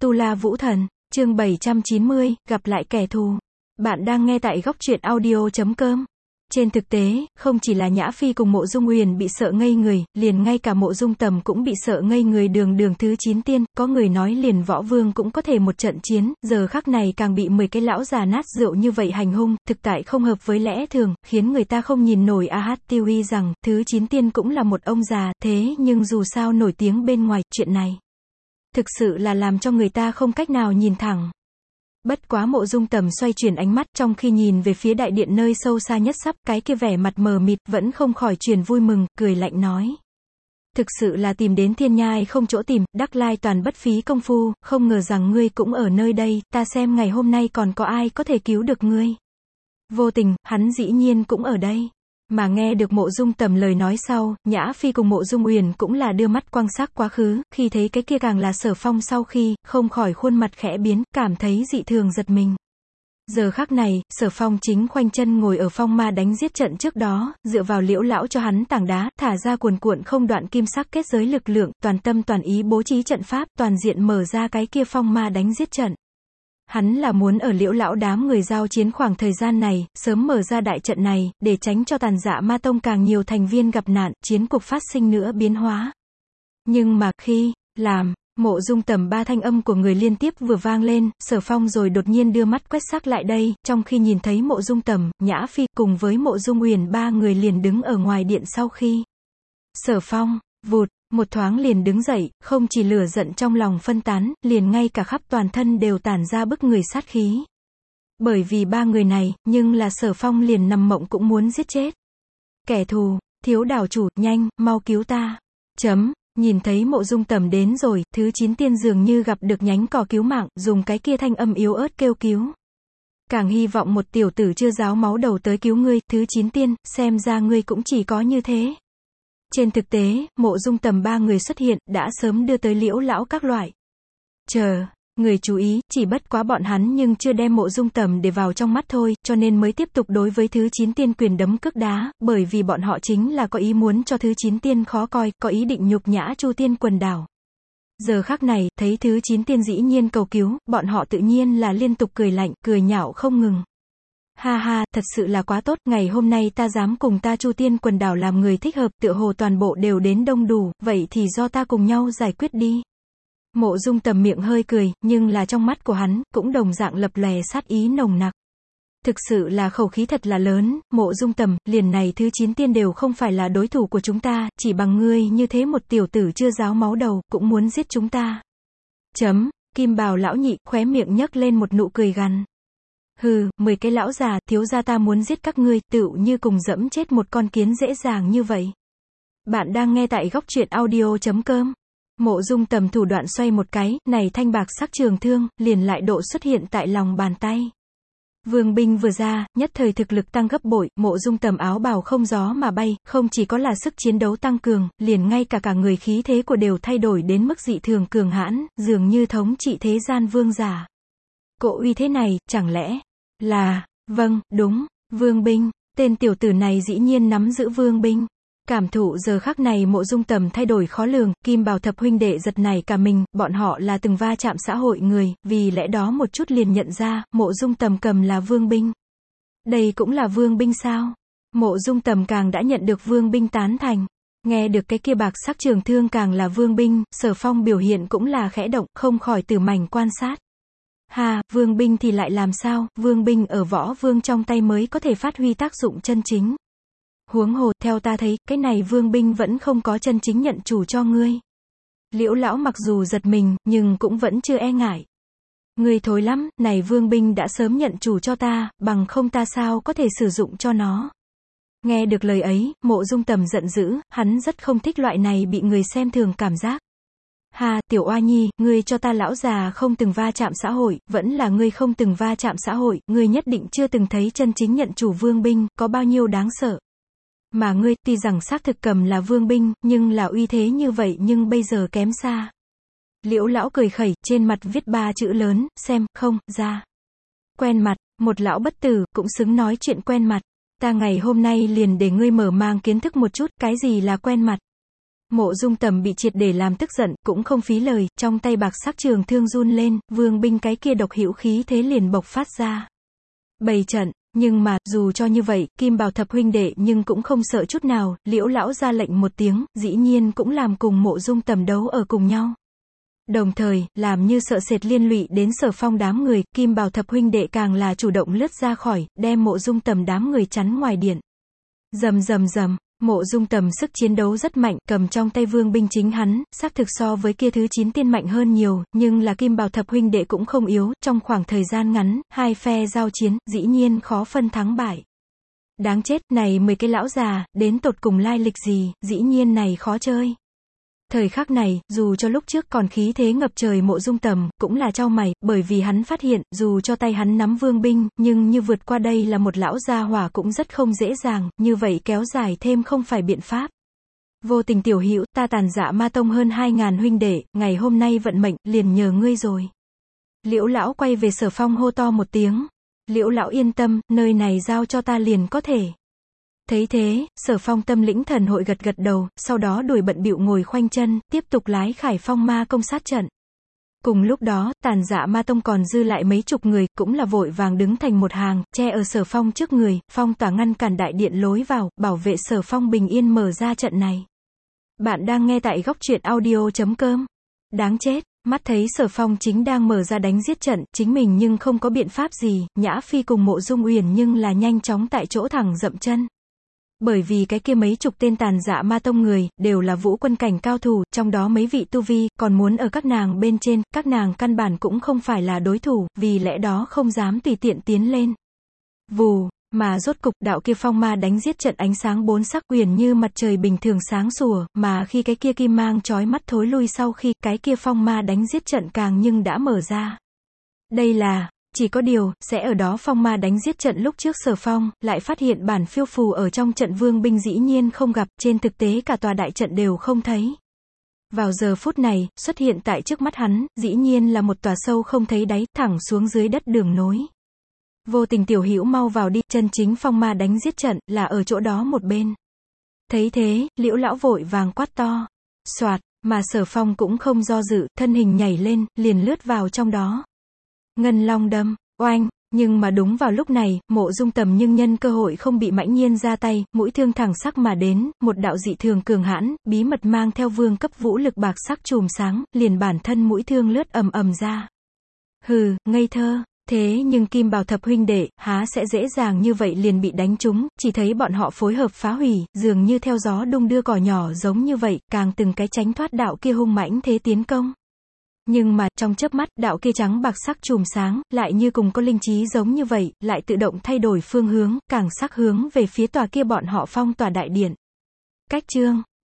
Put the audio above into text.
Tu La Vũ Thần, chương 790, gặp lại kẻ thù. Bạn đang nghe tại góc truyện audio.com. Trên thực tế, không chỉ là Nhã Phi cùng Mộ Dung Uyển bị sợ ngây người, liền ngay cả Mộ Dung Tầm cũng bị sợ ngây người. Đường thứ 9 tiên, có người nói liền võ vương cũng có thể một trận chiến, giờ khắc này càng bị 10 cái lão già nát rượu như vậy hành hung, thực tại không hợp với lẽ thường, khiến người ta không nhìn nổi. Tiêu y rằng, thứ 9 tiên cũng là một ông già, thế nhưng dù sao nổi tiếng bên ngoài, chuyện này thực sự là làm cho người ta không cách nào nhìn thẳng. Bất quá Mộ Dung Tầm xoay chuyển ánh mắt, trong khi nhìn về phía đại điện nơi sâu xa nhất sắp, cái kia vẻ mặt mờ mịt, vẫn không khỏi truyền vui mừng, cười lạnh nói. Thực sự là tìm đến thiên nhai không chỗ tìm, đắc lai toàn bất phí công phu, không ngờ rằng ngươi cũng ở nơi đây, ta xem ngày hôm nay còn có ai có thể cứu được ngươi. Vô tình, hắn dĩ nhiên cũng ở đây. Mà nghe được Mộ Dung Tầm lời nói sau, Nhã Phi cùng Mộ Dung Uyển cũng là đưa mắt quan sát quá khứ, khi thấy cái kia càng là Sở Phong sau khi, không khỏi khuôn mặt khẽ biến, cảm thấy dị thường giật mình. Giờ khắc này, Sở Phong chính khoanh chân ngồi ở phong ma đánh giết trận trước đó, dựa vào Liễu lão cho hắn tảng đá, thả ra cuồn cuộn không đoạn kim sắc kết giới lực lượng, toàn tâm toàn ý bố trí trận pháp, toàn diện mở ra cái kia phong ma đánh giết trận. Hắn là muốn ở Liễu lão đám người giao chiến khoảng thời gian này, sớm mở ra đại trận này, để tránh cho Tàn Dạ Ma Tông càng nhiều thành viên gặp nạn, chiến cuộc phát sinh nữa biến hóa. Nhưng mà, khi làm, Mộ Dung Tầm ba thanh âm của người liên tiếp vừa vang lên, Sở Phong rồi đột nhiên đưa mắt quét sắc lại đây, trong khi nhìn thấy Mộ Dung Tầm, Nhã Phi, cùng với Mộ Dung Uyển ba người liền đứng ở ngoài điện sau khi. Sở Phong, vụt, một thoáng liền đứng dậy, không chỉ lửa giận trong lòng phân tán, liền ngay cả khắp toàn thân đều tản ra bức người sát khí. Bởi vì ba người này, nhưng là Sở Phong liền nằm mộng cũng muốn giết chết. Kẻ thù, Thiếu đảo chủ, nhanh, mau cứu ta. Nhìn thấy Mộ Dung Tầm đến rồi, thứ 9 tiên dường như gặp được nhánh cỏ cứu mạng, dùng cái kia thanh âm yếu ớt kêu cứu. Càng hy vọng một tiểu tử chưa ráo máu đầu tới cứu ngươi, thứ 9 tiên, xem ra ngươi cũng chỉ có như thế. Trên thực tế, Mộ Dung Tầm ba người xuất hiện, đã sớm đưa tới Liễu lão các loại. Người chú ý, chỉ bất quá bọn hắn nhưng chưa đem Mộ Dung Tầm để vào trong mắt thôi, cho nên mới tiếp tục đối với thứ 9 tiên quyền đấm cước đá, bởi vì bọn họ chính là có ý muốn cho thứ 9 tiên khó coi, có ý định nhục nhã Chu Tiên quần đảo. Giờ khắc này, thấy thứ 9 tiên dĩ nhiên cầu cứu, bọn họ tự nhiên là liên tục cười lạnh, cười nhạo không ngừng. Ha ha, thật sự là quá tốt, ngày hôm nay ta dám cùng ta Chu Tiên quần đảo làm người thích hợp, tựa hồ toàn bộ đều đến đông đủ, vậy thì do ta cùng nhau giải quyết đi. Mộ Dung Tầm miệng hơi cười, nhưng là trong mắt của hắn, cũng đồng dạng lập lòe sát ý nồng nặc. Thực sự là khẩu khí thật là lớn, Mộ Dung Tầm, liền này thứ 9 tiên đều không phải là đối thủ của chúng ta, chỉ bằng ngươi như thế một tiểu tử chưa ráo máu đầu, cũng muốn giết chúng ta. Kim Bào lão nhị, khóe miệng nhấc lên một nụ cười gằn. Hừ, 10 cái lão già, thiếu gia ta muốn giết các ngươi, tựu như cùng dẫm chết một con kiến dễ dàng như vậy. Bạn đang nghe tại góc truyện audio.com. Mộ Dung Tầm thủ đoạn xoay một cái, này thanh bạc sắc trường thương, liền lại độ xuất hiện tại lòng bàn tay. Vương binh vừa ra, nhất thời thực lực tăng gấp bội, Mộ Dung Tầm áo bào không gió mà bay, không chỉ có là sức chiến đấu tăng cường, liền ngay cả người khí thế của đều thay đổi đến mức dị thường cường hãn, dường như thống trị thế gian vương giả. Cỗ uy thế này, chẳng lẽ là, vâng, đúng, vương binh, tên tiểu tử này dĩ nhiên nắm giữ vương binh. Cảm thụ giờ khắc này Mộ Dung Tầm thay đổi khó lường, Kim Bào thập huynh đệ giật nảy cả mình, bọn họ là từng va chạm xã hội người, vì lẽ đó một chút liền nhận ra, Mộ Dung Tầm cầm là vương binh. Đây cũng là vương binh sao? Mộ Dung Tầm càng đã nhận được vương binh tán thành. Nghe được cái kia bạc sắc trường thương càng là vương binh, Sở Phong biểu hiện cũng là khẽ động, không khỏi từ mảnh quan sát. Vương binh thì lại làm sao, vương binh ở võ vương trong tay mới có thể phát huy tác dụng chân chính. Huống hồ, theo ta thấy, cái này vương binh vẫn không có chân chính nhận chủ cho ngươi. Liễu lão mặc dù giật mình, nhưng cũng vẫn chưa e ngại. Ngươi thối lắm, này vương binh đã sớm nhận chủ cho ta, bằng không ta sao có thể sử dụng cho nó. Nghe được lời ấy, Mộ Dung Tầm giận dữ, hắn rất không thích loại này bị người xem thường cảm giác. Tiểu oa nhi, ngươi cho ta lão già không từng va chạm xã hội, vẫn là ngươi không từng va chạm xã hội, ngươi nhất định chưa từng thấy chân chính nhận chủ vương binh, có bao nhiêu đáng sợ. Mà ngươi, tuy rằng xác thực cầm là vương binh, nhưng là uy thế như vậy nhưng bây giờ kém xa. Liễu lão cười khẩy, trên mặt viết 3 chữ lớn, xem, không, ra. Quen mặt, một lão bất tử, cũng xứng nói chuyện quen mặt. Ta ngày hôm nay liền để ngươi mở mang kiến thức một chút, cái gì là quen mặt. Mộ Dung Tầm bị triệt để làm tức giận, cũng không phí lời, trong tay bạc sắc trường thương run lên, vương binh cái kia độc hữu khí thế liền bộc phát ra. Bày trận, nhưng mà, dù cho như vậy, Kim Bào thập huynh đệ nhưng cũng không sợ chút nào, Liễu lão ra lệnh một tiếng, dĩ nhiên cũng làm cùng Mộ Dung Tầm đấu ở cùng nhau. Đồng thời, làm như sợ sệt liên lụy đến Sở Phong đám người, Kim Bào thập huynh đệ càng là chủ động lướt ra khỏi, đem Mộ Dung Tầm đám người chắn ngoài điện. Rầm rầm rầm, Mộ Dung Tầm sức chiến đấu rất mạnh, cầm trong tay vương binh chính hắn, xác thực so với kia thứ 9 tiên mạnh hơn nhiều, nhưng là Kim Bào thập huynh đệ cũng không yếu, trong khoảng thời gian ngắn, hai phe giao chiến, dĩ nhiên khó phân thắng bại. Đáng chết, này 10 cái lão già, đến tột cùng lai lịch gì, dĩ nhiên này khó chơi. Thời khắc này, dù cho lúc trước còn khí thế ngập trời Mộ Dung Tầm, cũng là chau mày, bởi vì hắn phát hiện, dù cho tay hắn nắm vương binh, nhưng như vượt qua đây là một lão gia hỏa cũng rất không dễ dàng, như vậy kéo dài thêm không phải biện pháp. Vô Tình tiểu hữu, ta Tàn Dạ Ma Tông hơn 2000 huynh đệ, ngày hôm nay vận mệnh, liền nhờ ngươi rồi. Liễu lão quay về Sở Phong hô to một tiếng. Liễu lão yên tâm, nơi này giao cho ta liền có thể. Thấy thế, Sở Phong tâm lĩnh thần hội gật gật đầu, sau đó đuổi bận bịu ngồi khoanh chân, tiếp tục lái Khải Phong ma công sát trận. Cùng lúc đó, Tàn Dạ Ma Tông còn dư lại mấy chục người, cũng là vội vàng đứng thành một hàng, che ở Sở Phong trước người, phong tỏa ngăn cản đại điện lối vào, bảo vệ Sở Phong bình yên mở ra trận này. Bạn đang nghe tại góc truyện audio.com. Đáng chết, mắt thấy Sở Phong chính đang mở ra đánh giết trận, chính mình nhưng không có biện pháp gì, Nhã Phi cùng Mộ Dung Uyển nhưng là nhanh chóng tại chỗ thẳng dậm chân. Bởi vì cái kia mấy chục tên Tàn Dạ Ma Tông người, đều là vũ quân cảnh cao thủ, trong đó mấy vị tu vi, còn muốn ở các nàng bên trên, các nàng căn bản cũng không phải là đối thủ, vì lẽ đó không dám tùy tiện tiến lên. Vù, mà rốt cục, đạo kia phong ma đánh giết trận ánh sáng bốn sắc uyển như mặt trời bình thường sáng sủa, mà khi cái kia kim mang chói mắt thối lui sau khi, cái kia phong ma đánh giết trận càng nhưng đã mở ra. Đây là... Chỉ có điều, sẽ ở đó phong ma đánh giết trận lúc trước Sở Phong, lại phát hiện bản phiêu phù ở trong trận vương binh dĩ nhiên không gặp, trên thực tế cả tòa đại trận đều không thấy. Vào giờ phút này, xuất hiện tại trước mắt hắn, dĩ nhiên là một tòa sâu không thấy đáy, thẳng xuống dưới đất đường nối. Vô Tình tiểu hữu mau vào đi, chân chính phong ma đánh giết trận, là ở chỗ đó một bên. Thấy thế, Liễu lão vội vàng quát to. Soạt, mà Sở Phong cũng không do dự, thân hình nhảy lên, liền lướt vào trong đó. Ngân long đâm, oanh, nhưng mà đúng vào lúc này, Mộ Dung Tầm nhưng nhân cơ hội không bị Mãnh Nhiên ra tay, mũi thương thẳng sắc mà đến, một đạo dị thường cường hãn, bí mật mang theo vương cấp vũ lực bạc sắc chùm sáng, liền bản thân mũi thương lướt ầm ầm ra. Hừ, ngây thơ, thế nhưng Kim Bào thập huynh đệ, há sẽ dễ dàng như vậy liền bị đánh trúng, chỉ thấy bọn họ phối hợp phá hủy, dường như theo gió đung đưa cỏ nhỏ giống như vậy, càng từng cái tránh thoát đạo kia hung mãnh thế tiến công. Nhưng mà, trong chớp mắt, đạo kia trắng bạc sắc chùm sáng, lại như cùng có linh trí giống như vậy, lại tự động thay đổi phương hướng, càng sắc hướng về phía tòa kia bọn họ phong tỏa đại điện. Cách chương